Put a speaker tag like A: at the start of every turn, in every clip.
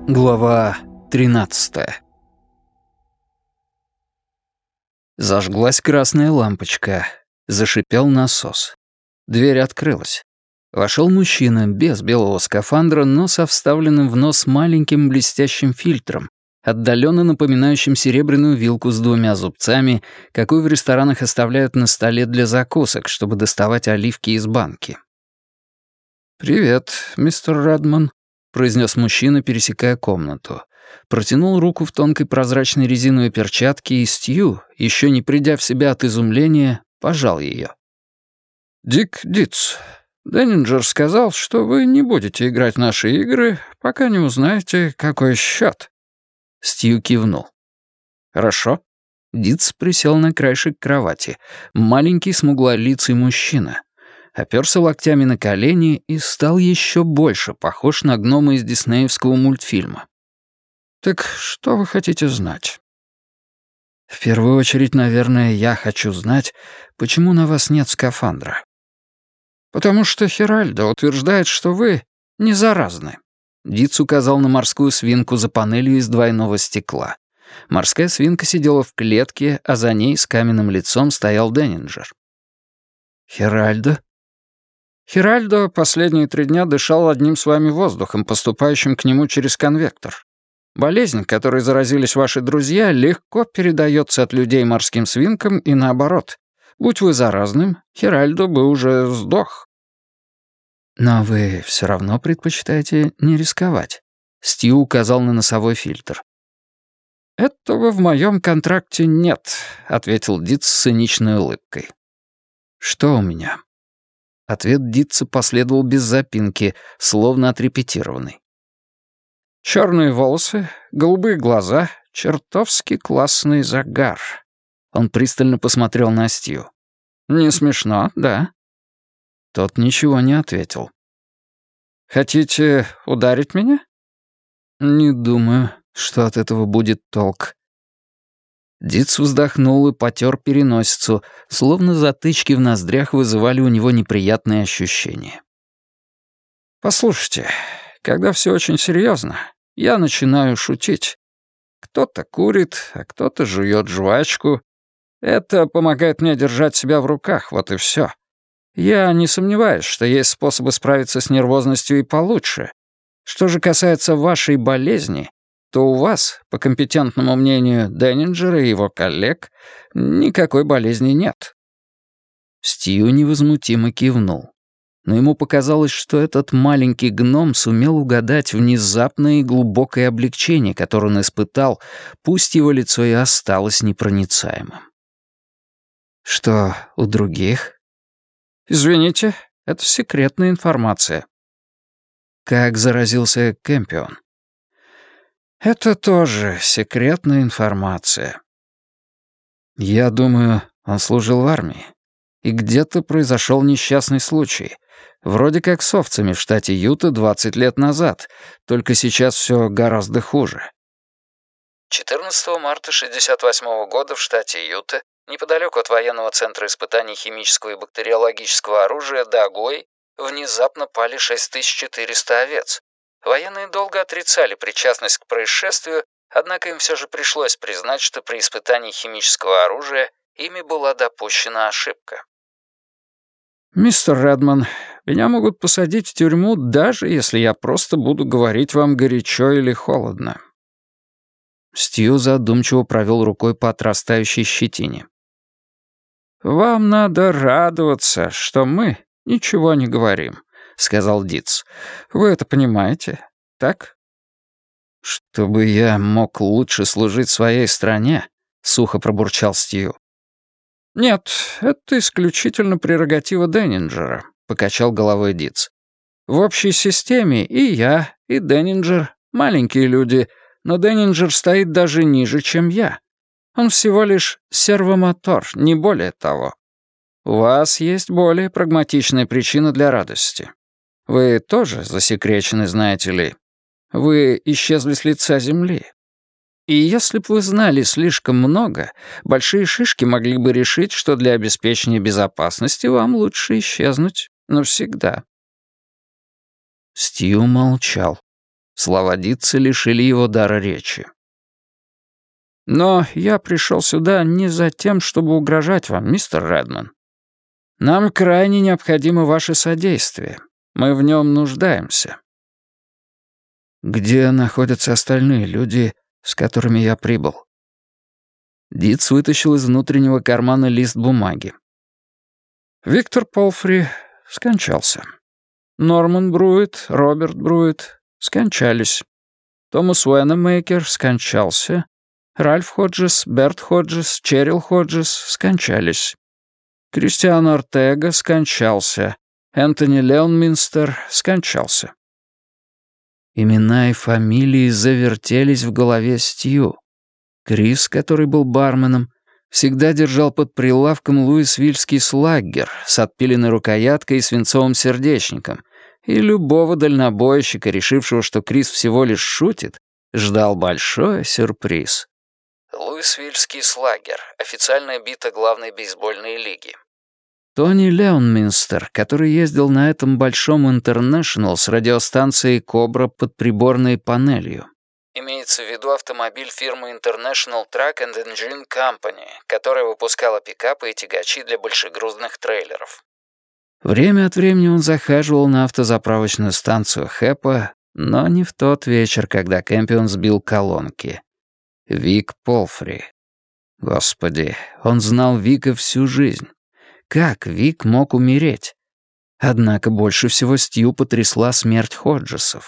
A: Глава 13. Зажглась красная лампочка. Зашипел насос. Дверь открылась. Вошел мужчина без белого скафандра, но со вставленным в нос маленьким блестящим фильтром, отдаленно напоминающим серебряную вилку с двумя зубцами, какую в ресторанах оставляют на столе для закусок, чтобы доставать оливки из банки. «Привет, мистер Редман», — произнес мужчина, пересекая комнату. Протянул руку в тонкой прозрачной резиновой перчатке, и Стью, еще не придя в себя от изумления, пожал ее. «Дик Дитц, Деннинджер сказал, что вы не будете играть в наши игры, пока не узнаете, какой счет». Стью кивнул. «Хорошо». Дитц присел на краешек кровати. Маленький смуглолицый мужчина. Оперся локтями на колени и стал еще больше похож на гнома из диснеевского мультфильма. «Так что вы хотите знать?» «В первую очередь, наверное, я хочу знать, почему на вас нет скафандра». «Потому что Хиральдо утверждает, что вы не заразны». Дитц указал на морскую свинку за панелью из двойного стекла. Морская свинка сидела в клетке, а за ней с каменным лицом стоял Деннинджер. «Хиральдо?» «Хиральдо последние 3 дня дышал одним с вами воздухом, поступающим к нему через конвектор. Болезнь, которой заразились ваши друзья, легко передается от людей морским свинкам и наоборот. Будь вы заразным, Хиральдо бы уже сдох». «Но вы все равно предпочитаете не рисковать», — Стью указал на носовой фильтр. «Этого в моем контракте нет», — ответил Дитц с циничной улыбкой. «Что у меня?» Ответ Дитца последовал без запинки, словно отрепетированный. «Черные волосы, голубые глаза, чертовски классный загар». Он пристально посмотрел на Стью. «Не смешно, да?» Тот ничего не ответил. «Хотите ударить меня?» «Не думаю, что от этого будет толк». Дитц вздохнул и потер переносицу, словно затычки в ноздрях вызывали у него неприятные ощущения. «Послушайте, когда все очень серьезно, я начинаю шутить. Кто-то курит, а кто-то жует жвачку. Это помогает мне держать себя в руках, вот и все. Я не сомневаюсь, что есть способы справиться с нервозностью и получше. Что же касается вашей болезни, то у вас, по компетентному мнению Деннинджера и его коллег, никакой болезни нет». Стью невозмутимо кивнул. Но ему показалось, что этот маленький гном сумел угадать внезапное и глубокое облегчение, которое он испытал, пусть его лицо и осталось непроницаемым. «Что у других?» «Извините, это секретная информация». «Как заразился Кэмпион?» «Это тоже секретная информация». «Я думаю, он служил в армии. И где-то произошел несчастный случай. Вроде как с овцами в штате Юта 20 лет назад, только сейчас все гораздо хуже». 14 марта 1968 года в штате Юта, неподалеку от военного центра испытаний химического и бактериологического оружия Дагой, внезапно пали 6400 овец. Военные долго отрицали причастность к происшествию, однако им все же пришлось признать, что при испытании химического оружия ими была допущена ошибка. «Мистер Редман, меня могут посадить в тюрьму, даже если я просто буду говорить вам горячо или холодно». Стью задумчиво провел рукой по отрастающей щетине. «Вам надо радоваться, что мы ничего не говорим», — сказал Дитц. «Вы это понимаете, так?» «Чтобы я мог лучше служить своей стране», — сухо пробурчал Стью. «Нет, это исключительно прерогатива Деннинджера», — покачал головой Дитц. «В общей системе и я, и Деннинджер — маленькие люди, но Деннинджер стоит даже ниже, чем я. Он всего лишь сервомотор, не более того. У вас есть более прагматичная причина для радости. Вы тоже засекречены, знаете ли. Вы исчезли с лица земли. И если б вы знали слишком много, большие шишки могли бы решить, что для обеспечения безопасности вам лучше исчезнуть навсегда». Стью молчал. Слова Дитца лишили его дара речи. «Но я пришел сюда не за тем, чтобы угрожать вам, мистер Редман. Нам крайне необходимо ваше содействие. Мы в нем нуждаемся». «Где находятся остальные люди, с которыми я прибыл?» Дитц вытащил из внутреннего кармана лист бумаги. Виктор Полфри скончался. Норман Бруит, Роберт Бруит скончались. Томас Уэннемейкер скончался. Ральф Ходжес, Берт Ходжес, Черил Ходжес скончались. Кристиан Ортега скончался. Энтони Леонминстер скончался. Имена и фамилии завертелись в голове Стью. Крис, который был барменом, всегда держал под прилавком луисвильский слаггер с отпиленной рукояткой и свинцовым сердечником, и любого дальнобойщика, решившего, что Крис всего лишь шутит, ждал большой сюрприз. Луисвильский слаггер — официальная бита главной бейсбольной лиги. Тони Леонминстер, который ездил на этом большом «Интернешнл» с радиостанцией «Кобра» под приборной панелью. Имеется в виду автомобиль фирмы International Truck and Engine Company, которая выпускала пикапы и тягачи для большегрузных трейлеров. Время от времени он захаживал на автозаправочную станцию Хэпа, но не в тот вечер, когда Кэмпион сбил колонки. Вик Полфри. Господи, он знал Вика всю жизнь. Как Вик мог умереть? Однако больше всего Стью потрясла смерть Ходжесов.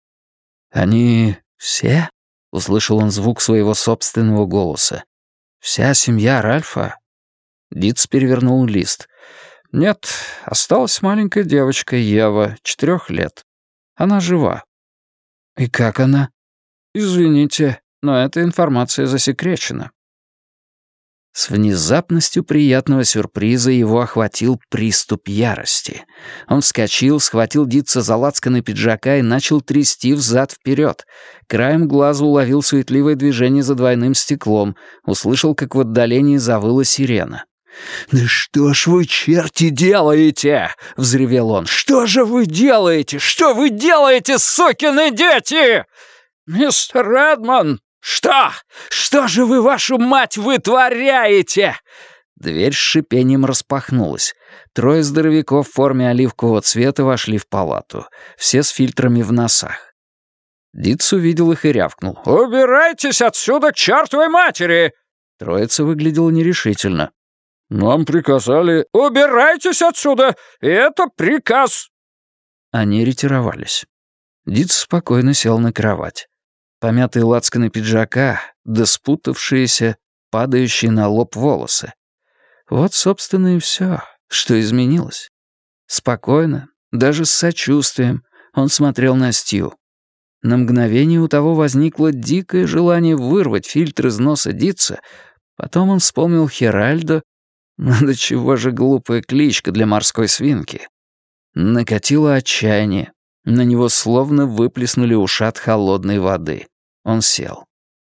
A: «Они все?» — услышал он звук своего собственного голоса. «Вся семья Ральфа?» Дитц перевернул лист. «Нет, осталась маленькая девочка Ева, 4 лет. Она жива». «И как она?» «Извините, но эта информация засекречена». С внезапностью приятного сюрприза его охватил приступ ярости. Он вскочил, схватил Дитца за лацканы пиджака и начал трясти взад-вперед. Краем глаза уловил суетливое движение за двойным стеклом, услышал, как в отдалении завыла сирена. «Да что ж вы, черти, делаете?» — взревел он. «Что же вы делаете? Что вы делаете, сукины дети?» «Мистер Редман!» «Что? Что же вы, вашу мать, вытворяете?» Дверь с шипением распахнулась. 3 здоровяков в форме оливкового цвета вошли в палату, все с фильтрами в носах. Дитц увидел их и рявкнул. «Убирайтесь отсюда к чертовой матери!» Троица выглядела нерешительно. «Нам приказали...» «Убирайтесь отсюда! Это приказ!» Они ретировались. Дитц спокойно сел на кровать. Помятые лацканы пиджака, да спутавшиеся, падающие на лоб волосы. Вот, собственно, и все, что изменилось. Спокойно, даже с сочувствием, он смотрел на Стью. На мгновение у того возникло дикое желание вырвать фильтр из носа Дитца, потом он вспомнил Херальдо, до чего же глупая кличка для морской свинки. Накатило отчаяние. На него словно выплеснули ушат холодной воды. Он сел.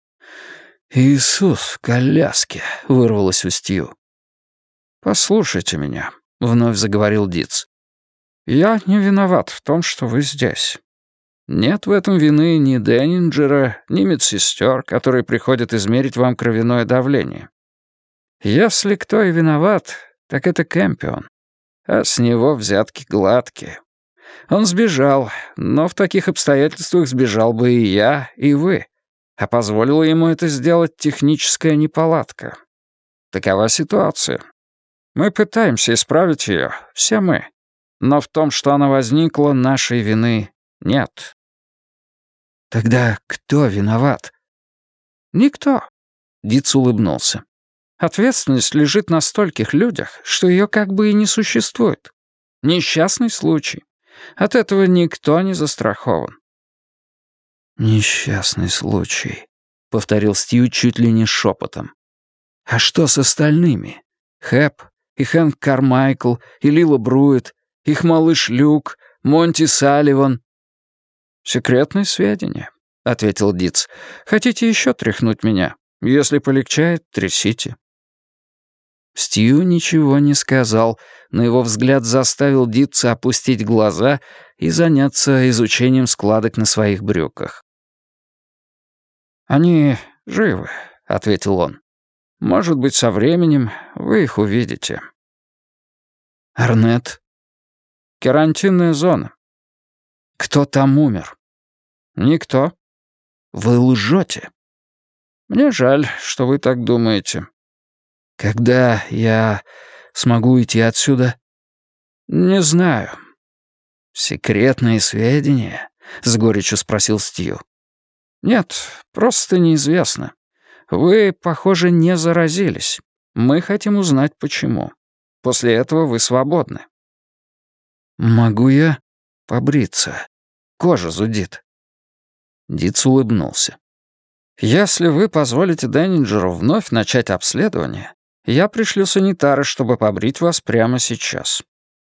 A: «Иисус в коляске!» — вырвалось у Стью. «Послушайте меня», — вновь заговорил Дитц. «Я не виноват в том, что вы здесь. Нет в этом вины ни Деннинджера, ни медсестер, которые приходят измерить вам кровяное давление. Если кто и виноват, так это Кэмпион, а с него взятки гладкие. Он сбежал, но в таких обстоятельствах сбежал бы и я, и вы, а позволила ему это сделать техническая неполадка. Такова ситуация. Мы пытаемся исправить ее, все мы, но в том, что она возникла, нашей вины нет». «Тогда кто виноват?» «Никто», — Дитц улыбнулся. «Ответственность лежит на стольких людях, что ее как бы и не существует. Несчастный случай. От этого никто не застрахован». «Несчастный случай», — повторил Стью чуть ли не шепотом. «А что с остальными? Хэп, и Хэнк Кармайкл, и Лила Бруит, их малыш Люк, Монти Салливан?» «Секретные сведения», — ответил Дитц. «Хотите еще тряхнуть меня? Если полегчает, трясите». Стью ничего не сказал, но его взгляд заставил Дитца опустить глаза и заняться изучением складок на своих брюках. «Они живы», — ответил он. «Может быть, со временем вы их увидите». «Арнет?» «Карантинная зона». «Кто там умер?» «Никто». «Вы лжете». «Мне жаль, что вы так думаете». «Когда я смогу уйти отсюда?» «Не знаю». «Секретные сведения?» — с горечью спросил Стью. «Нет, просто неизвестно. Вы, похоже, не заразились. Мы хотим узнать, почему. После этого вы свободны». «Могу я побриться? Кожа зудит». Дитс улыбнулся. «Если вы позволите Деннинджеру вновь начать обследование, я пришлю санитара, чтобы побрить вас прямо сейчас».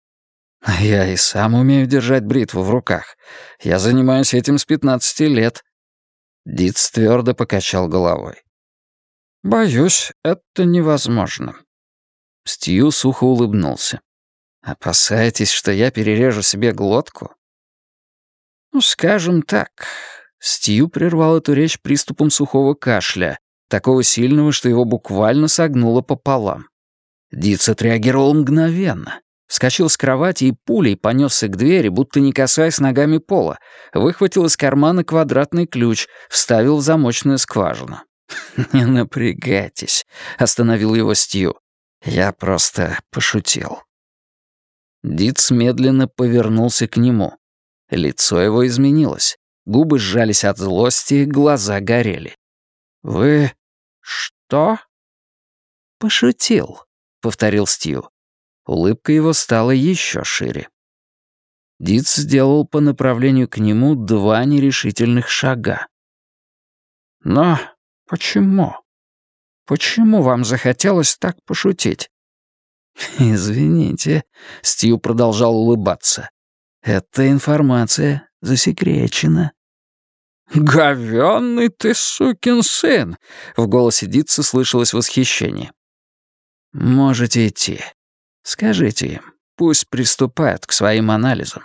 A: «Я и сам умею держать бритву в руках. Я занимаюсь этим с 15 лет». Дитс твердо покачал головой. «Боюсь, это невозможно». Стью сухо улыбнулся. «Опасаетесь, что я перережу себе глотку?» «Ну, скажем так». Стью прервал эту речь приступом сухого кашля, такого сильного, что его буквально согнуло пополам. Дитс отреагировал мгновенно. Вскочил с кровати и пулей понесся к двери, будто не касаясь ногами пола, выхватил из кармана квадратный ключ, вставил в замочную скважину. «Не напрягайтесь», — остановил его Стью. «Я просто пошутил». Дитс медленно повернулся к нему. Лицо его изменилось. Губы сжались от злости, глаза горели. «Вы что?» «Пошутил», — повторил Стью. Улыбка его стала еще шире. Дитс сделал по направлению к нему 2 нерешительных шага. «Но почему? Почему вам захотелось так пошутить?» «Извините», — Стью продолжал улыбаться. «Эта информация засекречена». «Говёный ты сукин сын!» — в голосе Дитса слышалось восхищение. «Можете идти. Скажите им, пусть приступают к своим анализам».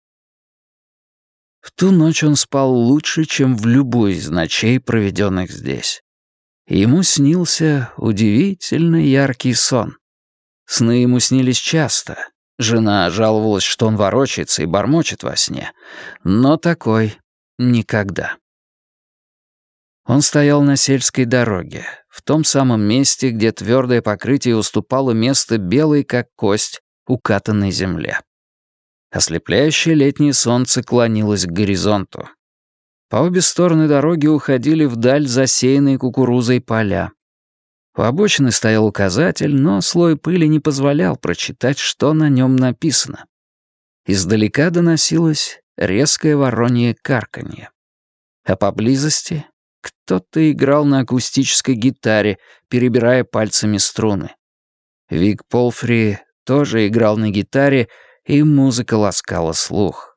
A: В ту ночь он спал лучше, чем в любую из ночей, проведенных здесь. Ему снился удивительно яркий сон. Сны ему снились часто. Жена жаловалась, что он ворочается и бормочет во сне, но такой никогда. Он стоял на сельской дороге, в том самом месте, где твердое покрытие уступало место белой, как кость, укатанной земле. Ослепляющее летнее солнце клонилось к горизонту. По обе стороны дороги уходили вдаль засеянные кукурузой поля. У обочины стоял указатель, но слой пыли не позволял прочитать, что на нем написано. Издалека доносилось резкое воронье карканье. А поблизости кто-то играл на акустической гитаре, перебирая пальцами струны. Вик Полфри тоже играл на гитаре, и музыка ласкала слух.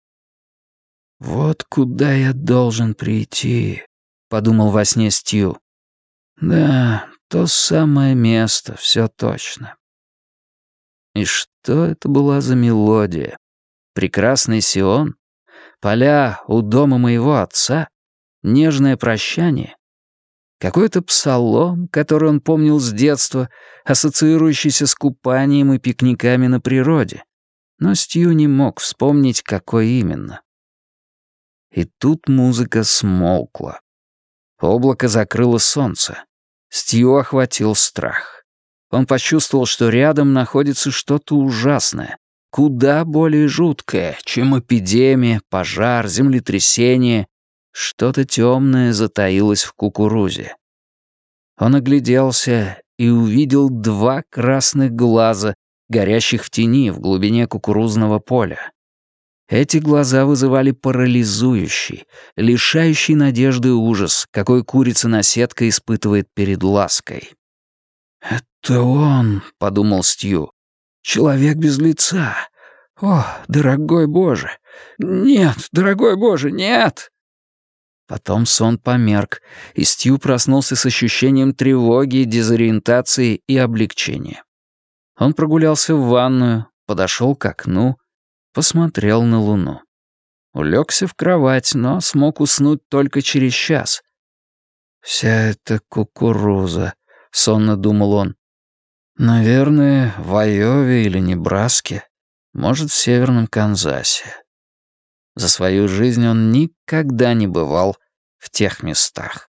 A: «Вот куда я должен прийти», — подумал во сне Стью. «Да, то самое место, все точно». И что это была за мелодия? Прекрасный Сион? Поля у дома моего отца? Нежное прощание? Какой-то псалом, который он помнил с детства, ассоциирующийся с купанием и пикниками на природе. Но Стью не мог вспомнить, какой именно. И тут музыка смолкла. Облако закрыло солнце. Стью охватил страх. Он почувствовал, что рядом находится что-то ужасное, куда более жуткое, чем эпидемия, пожар, землетрясение. Что-то темное затаилось в кукурузе. Он огляделся и увидел 2 красных глаза, горящих в тени в глубине кукурузного поля. Эти глаза вызывали парализующий, лишающий надежды ужас, какой курица-наседка испытывает перед лаской. «Это он», — подумал Стью, — «человек без лица. О, дорогой Боже! Нет, дорогой Боже, нет!» Потом сон померк, и Стью проснулся с ощущением тревоги, дезориентации и облегчения. Он прогулялся в ванную, подошел к окну, посмотрел на луну. Улегся в кровать, но смог уснуть только через час. «Вся эта кукуруза», — сонно думал он. «Наверное, в Айове или Небраске, может, в северном Канзасе». За свою жизнь он никогда не бывал в тех местах.